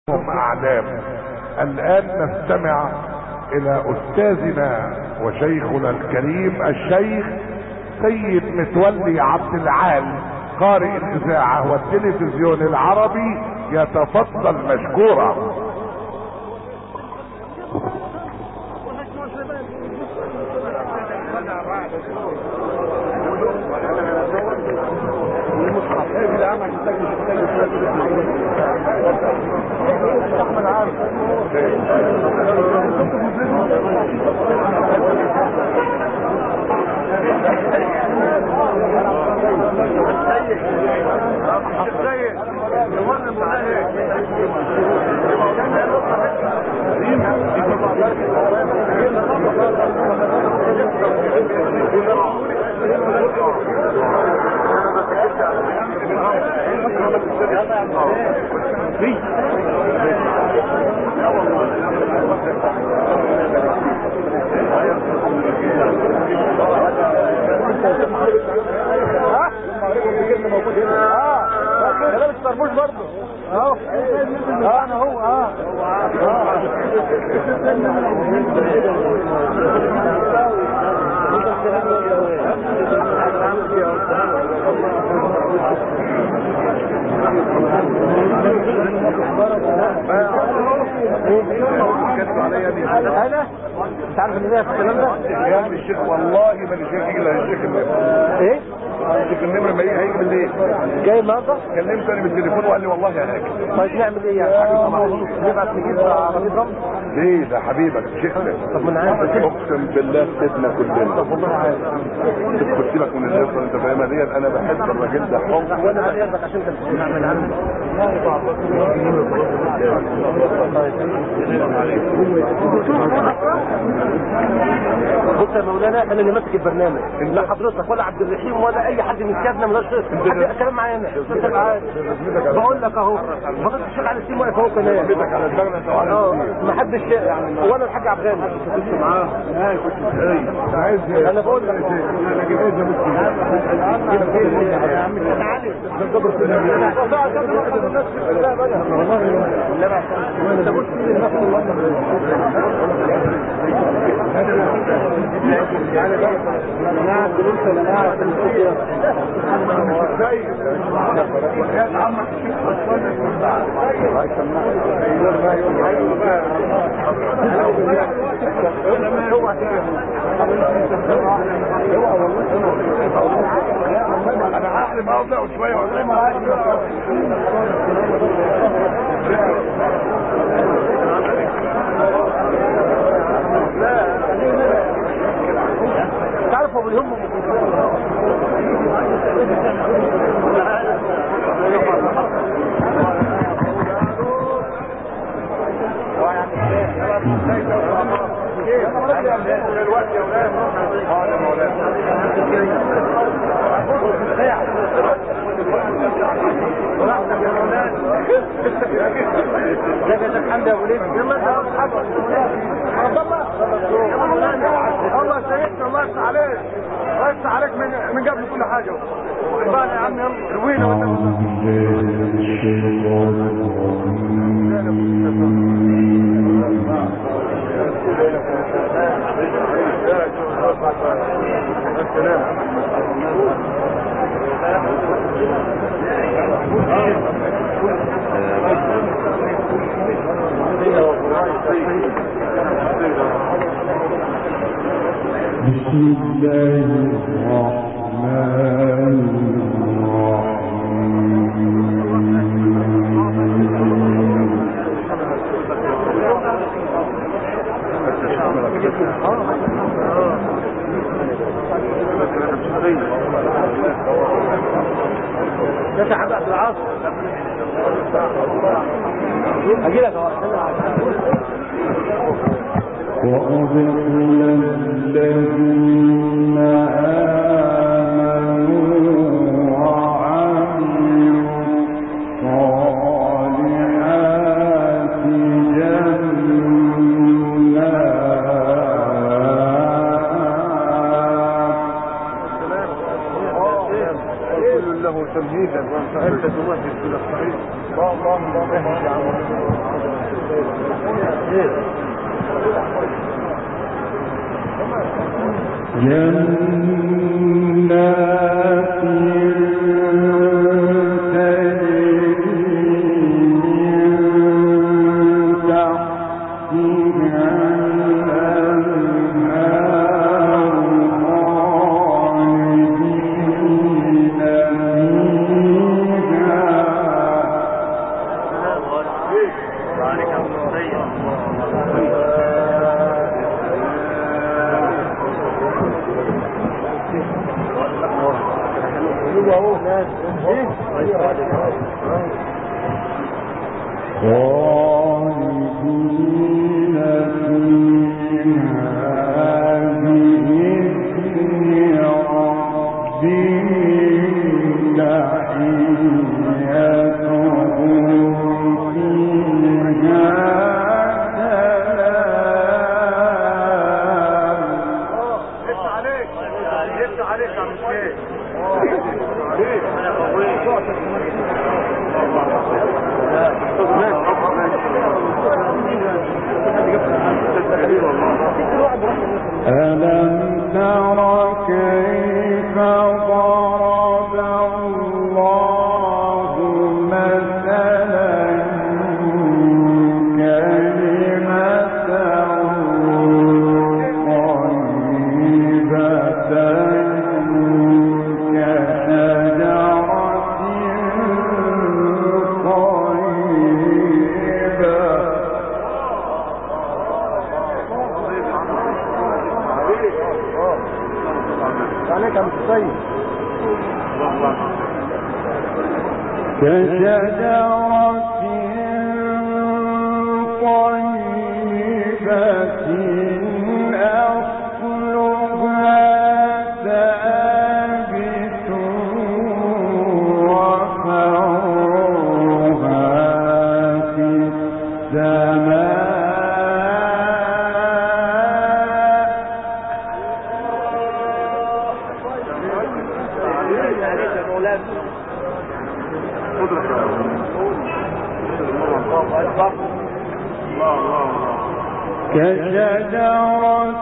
هم اعلام. الان نستمع الى استاذنا وشيخنا الكريم الشيخ سيد متولي عبد العال قارئ الاذاعة والتلفزيون العربي، يتفضل مشكورا. انا انت عارف ان ده الكلام ده يا الشيخ والله ما الشيخ يجي الا الشيخ ايه الشيخ النمر ما هيجي بالليل جاي النهارده كلمته انا بالتليفون وقال لي والله هاجي. طيب نعمل ايه يعني نبعت نجيب عربيه رمل ليه ده حبيبك شيخنا. طب ما انا عارف اقسم بالله سيدنا كلنا. طب والله عارف تدخل سيبك من الناس انت فاهمها ديت. انا بحب الراجل ده حب وانا عايزك عشان تسمع من عنه. بص يا مولانا انا اللي ماسك البرنامج، لا حضرتك ولا عبد الرحيم ولا اي حد من سيادنا مالوش حد كلام معايا انا. بقول لك اهو بغض الشيخ على السيم واقف اهو كمان على دماغنا. ما حدش ولا الحاج عبد الغني كنت معاه. انا بقول لك يا عم تعالى انا هحلم اوضع شويه تعرفوا بالهم الحمد يا ابو ليد الله سيدنا الله يفتح عليك الله يفتح عليك من قبل كل حاجه. بقى يا عم يلا روينا بسم الله الرحمن ده تعبان في العصر اجي لك وأدخل الذين آمنوا تمهيدا وانت تمهد الى الصحيح. الله الله الله. خير. جنات ألم تر كيف ضرب الله مثلا كلمة كشجرة طيبة أصلها ثابت وفرعها في السماء. كشجرة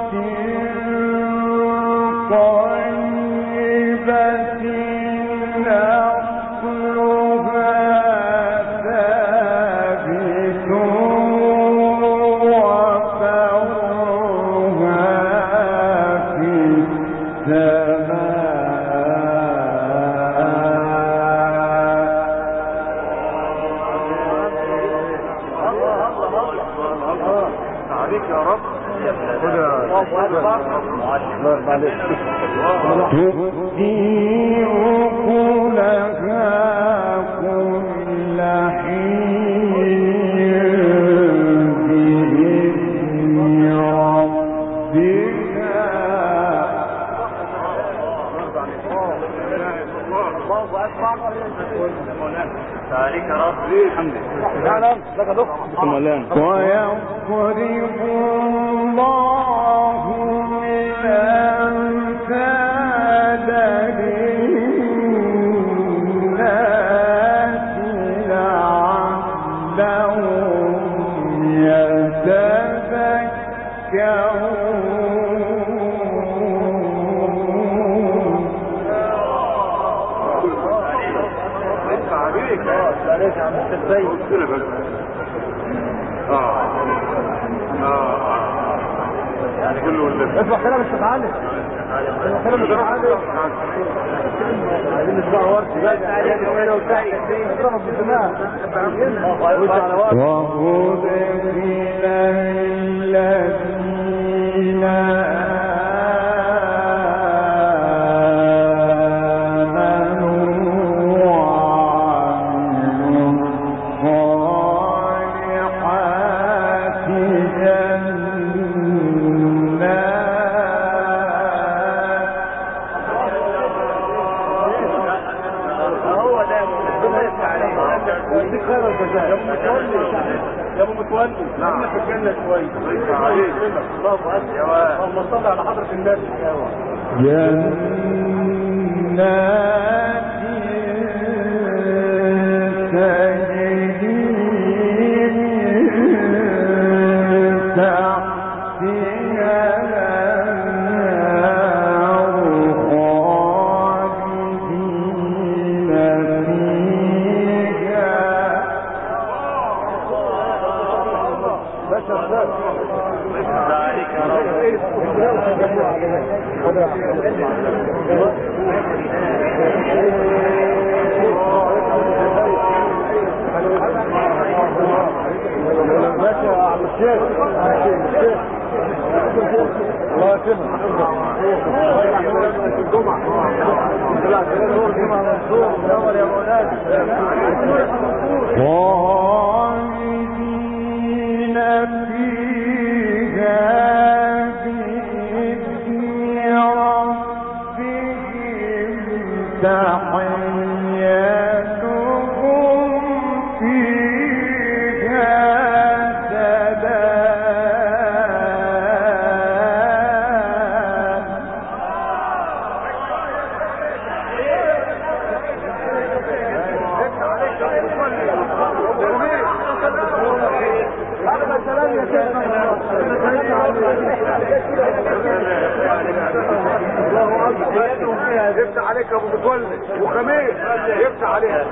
طيبة أصلها ثابت وفرعها في السماء. تؤتي أكلها كل حين بإذن ربها. عليك يا رب. الحمد لله. ويضرب الله الأمثال للناس لعلهم يتذكرون. عليك يا عم السيد. يعني كله اسمع كلام الشيخ علي. كلام الشيخ علي. عايزين نسمع ورد بس عليك وين وتحت اضرب بالدماغ. وأدخل الذين يا ابو متولي نعم في الجنه شويه. الله اكبر. اللهم صل على حضره النبي. جنات تجري من يفتح عليك يا ابو متولد وخميس يفتح عليك.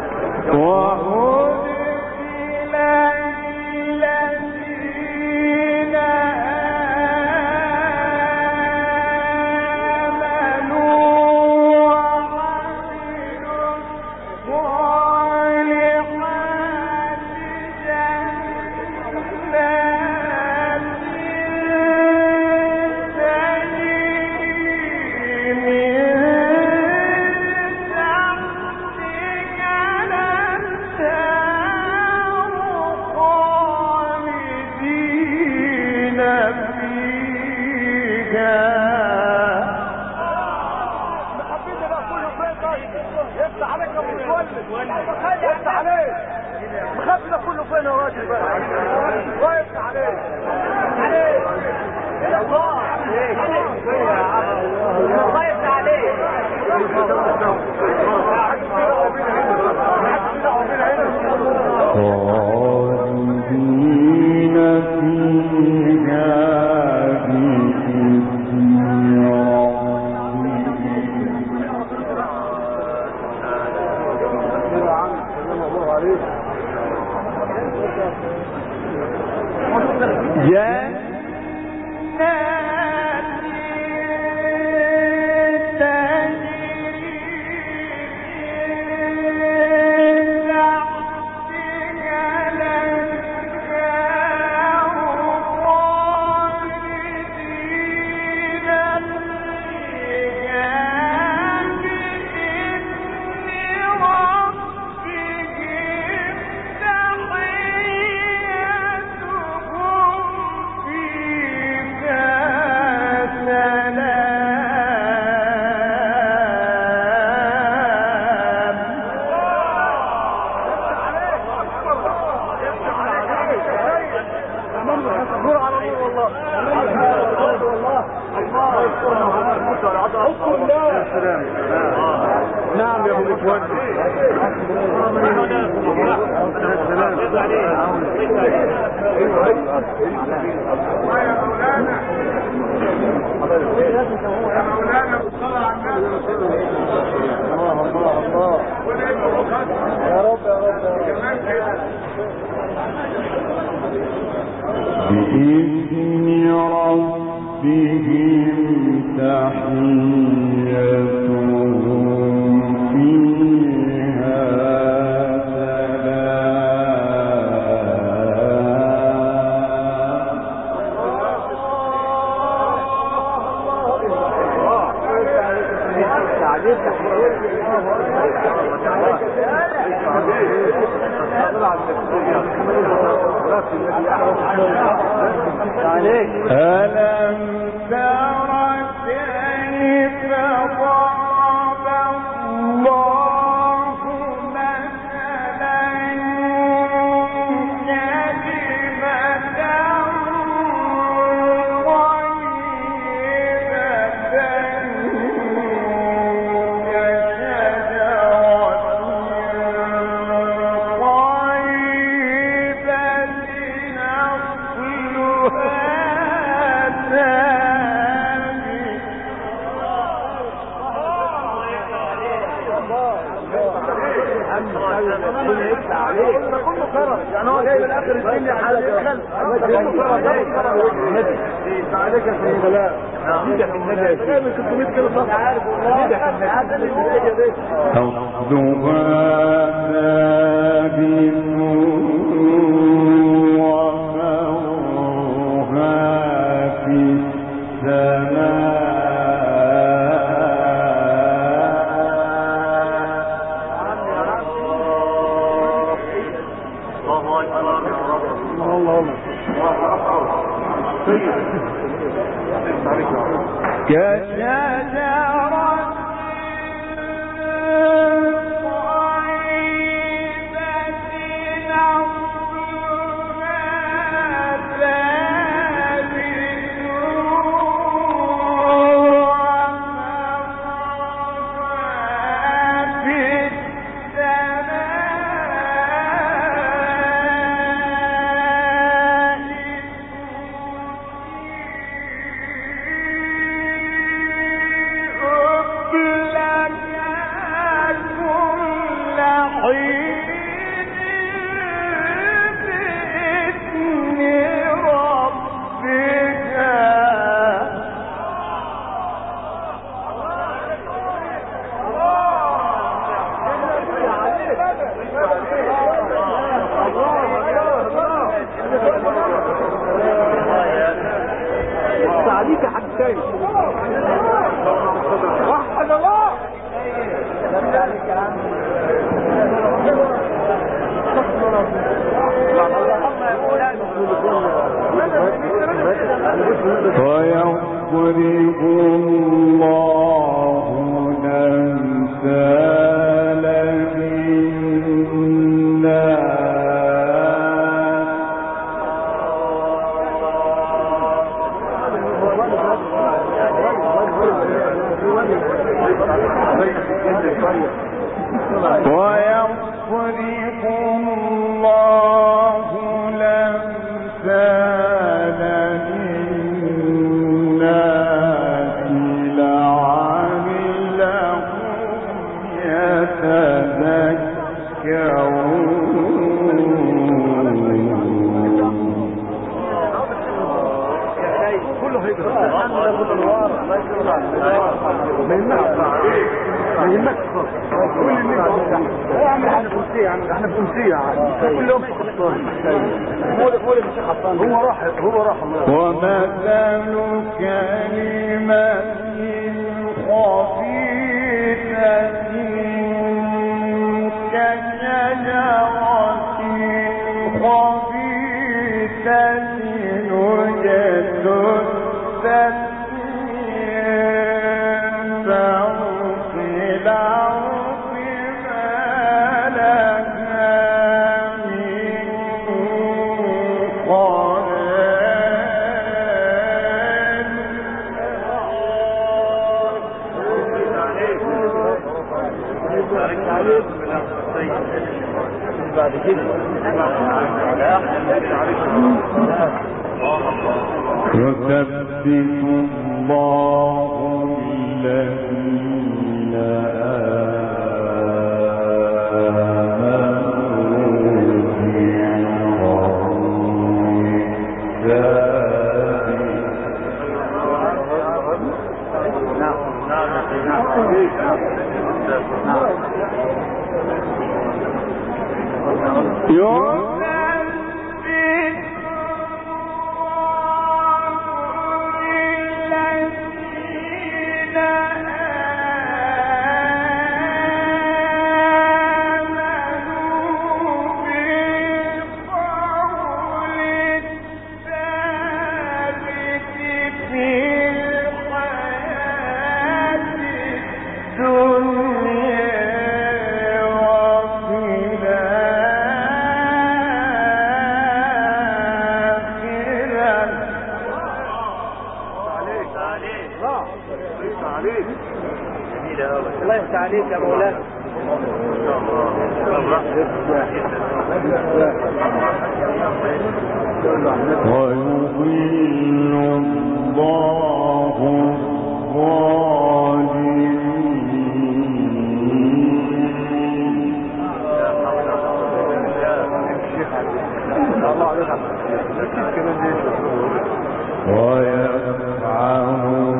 نعم يا ابو متولد. يا مولانا بالصلاة على النبي. الله يا رب يا رب بإذن ربهم تحيتهم فيها ألم تر كيف ضرب الله مثلا كلمة طيبة اخر الدنيا عشان يدخل عليك يا سيدي. لا ايدك النبي يا سيدي 600 كيلو صح عارف والله ايدك النبي أرضها ثابت ومرها في السماء كشجرة عليك حاجتين وحد الله ويضرب الله الأمثال ويضرب الله الأمثال للناس لعلهم يتذكرون. كله هيجري ما يهمكش خالص كل اللي اعمل احنا في امسيه احنا في امسيه كل يوم في خطان مول الشيخ حسان هو راح الله ومثل كلمة خبيثة كشجرة خبيثة اجتثت بعد كده يثبت الله الذين الله يفتح عليك يا مولانا ويضل الله الظالمين ويفعل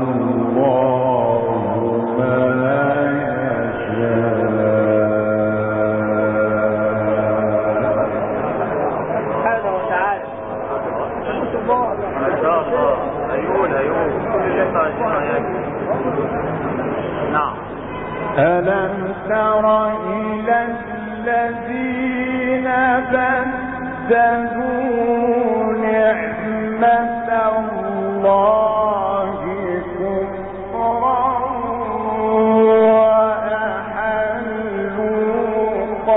الله ما يشاء. سبحانه وتعالى. ما شاء الله. أيون كل اللي انت عايزينه. نعم. ألم تر إلى الذين بدلوا نعمة الله كفرا وأحلوا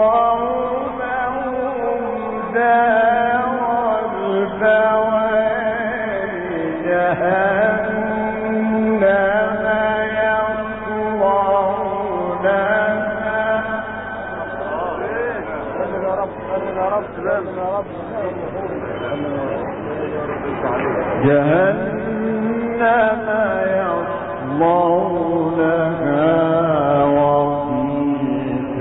قومهم دار البوار جهنم جهنم يصلونها وبئس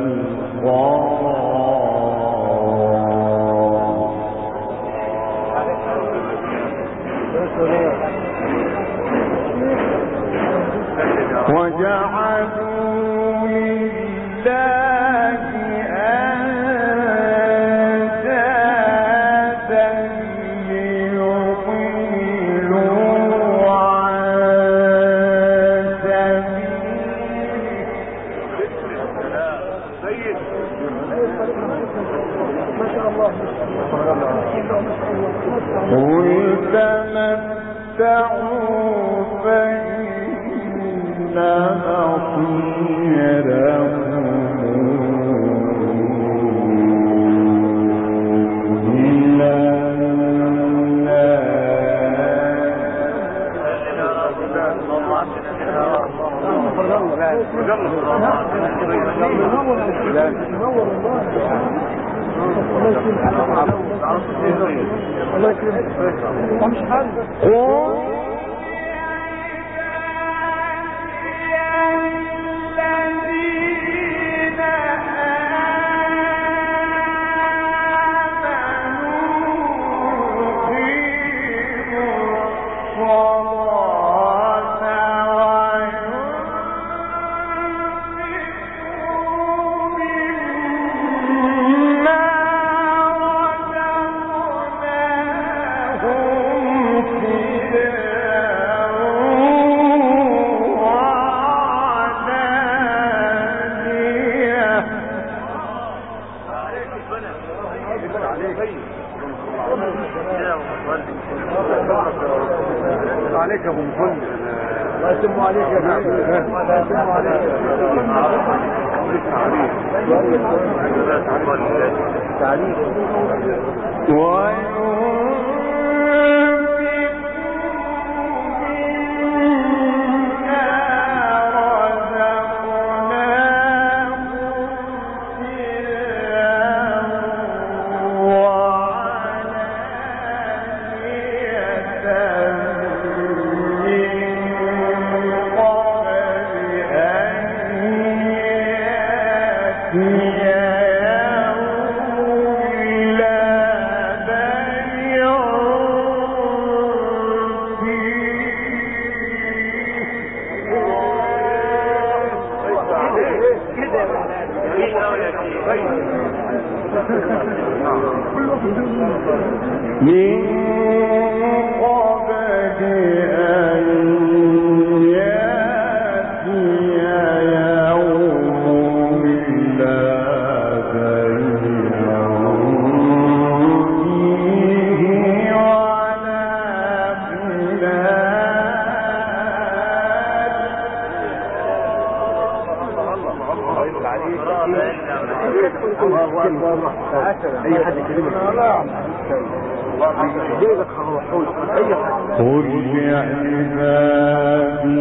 القرار. وجعلوا لله أندادا ليضلوا عن سبيله. ما شاء الله. قل تمتعوا فإن مصيركم إلى الله يكرمك. مش حل. عليك يا ابو مفند. الله يسلم عليك يا نعم. الله يسلم عليك. تعليم. اي حد يكلمك جايبك هروحوش اي حد. قل لعبادي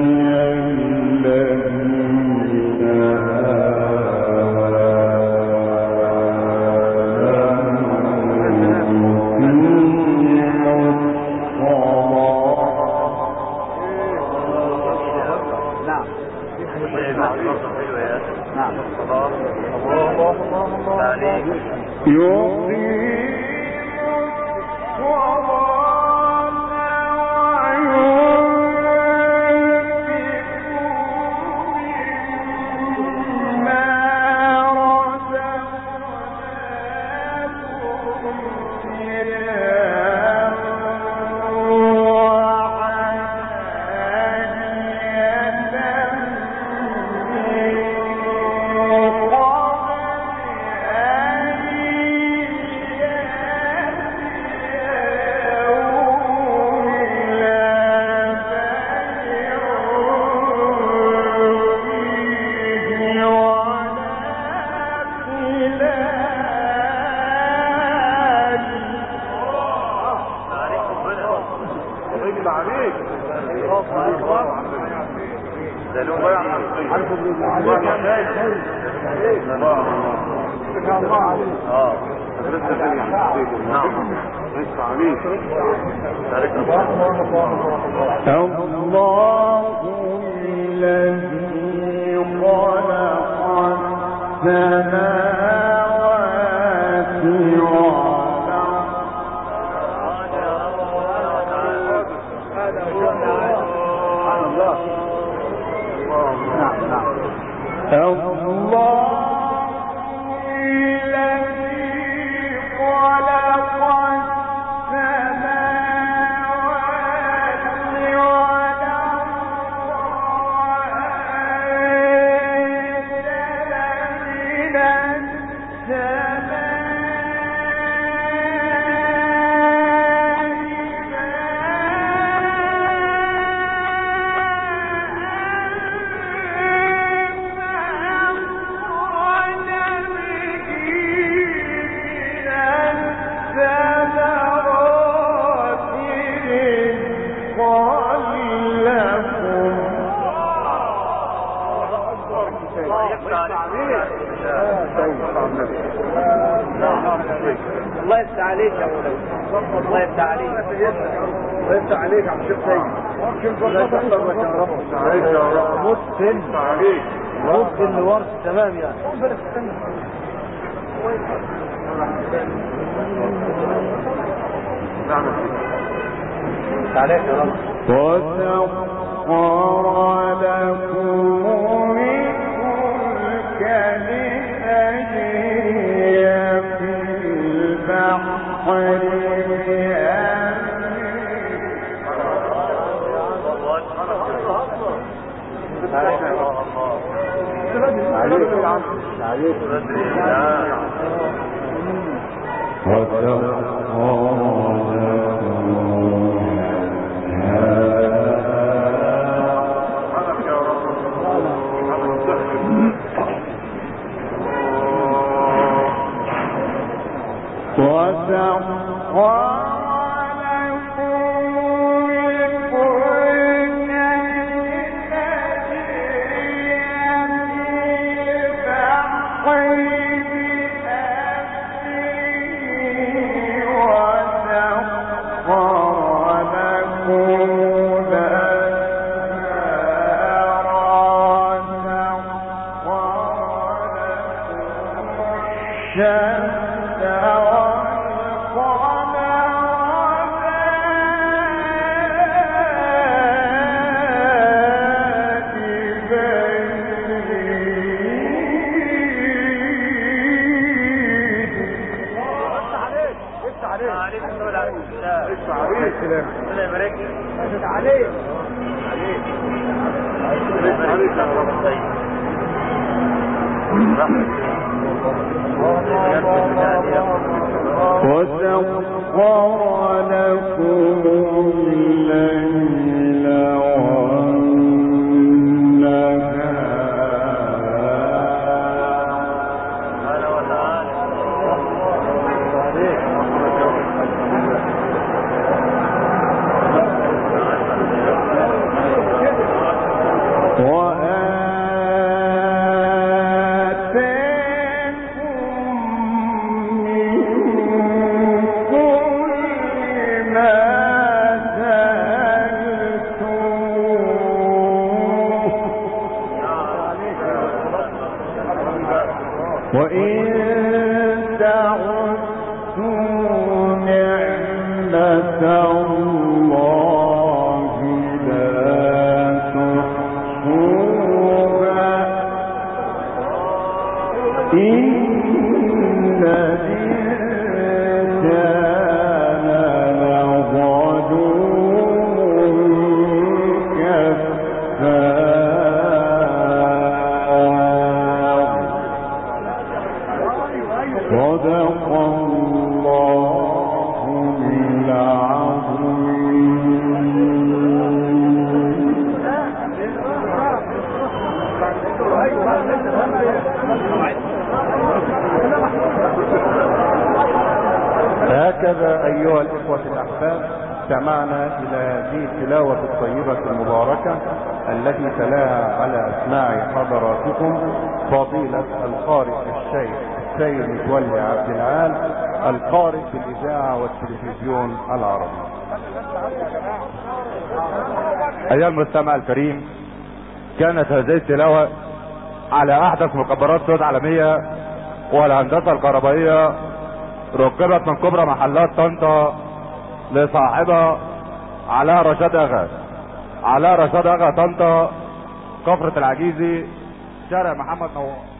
يفتح عليك. الله الذي خلق السماوات الله يفتح عليك يا مولانا. الله يفتح عليك. الله يفتح عليك يا عم الشيخ سيد. الله يفتح لك يا رب. عليك يا رب. مسلم عليك. مسلم لورث تمام يعني. نعم. عليك يا رب. وسخر لكم الفلك لتجري في البحر صدق الله العظيم. استمعنا إلى هذه التلاوة الطيبة المباركة التي تلاها على أسماع حضراتكم فضيلة القارئ الشيخ سيد متولي عبد العال، القارئ بالإذاعة والتلفزيون العربي. أيها المستمع الكريم، كانت هذه التلاوة على أحدث مكبرات صوت عالمية والهندسة الكهربائية، ركبت من كبرى محلات طنطا لصاحبها علاء رشاد أغا طنطا، كفرة العجيزي، شارع محمد نواف.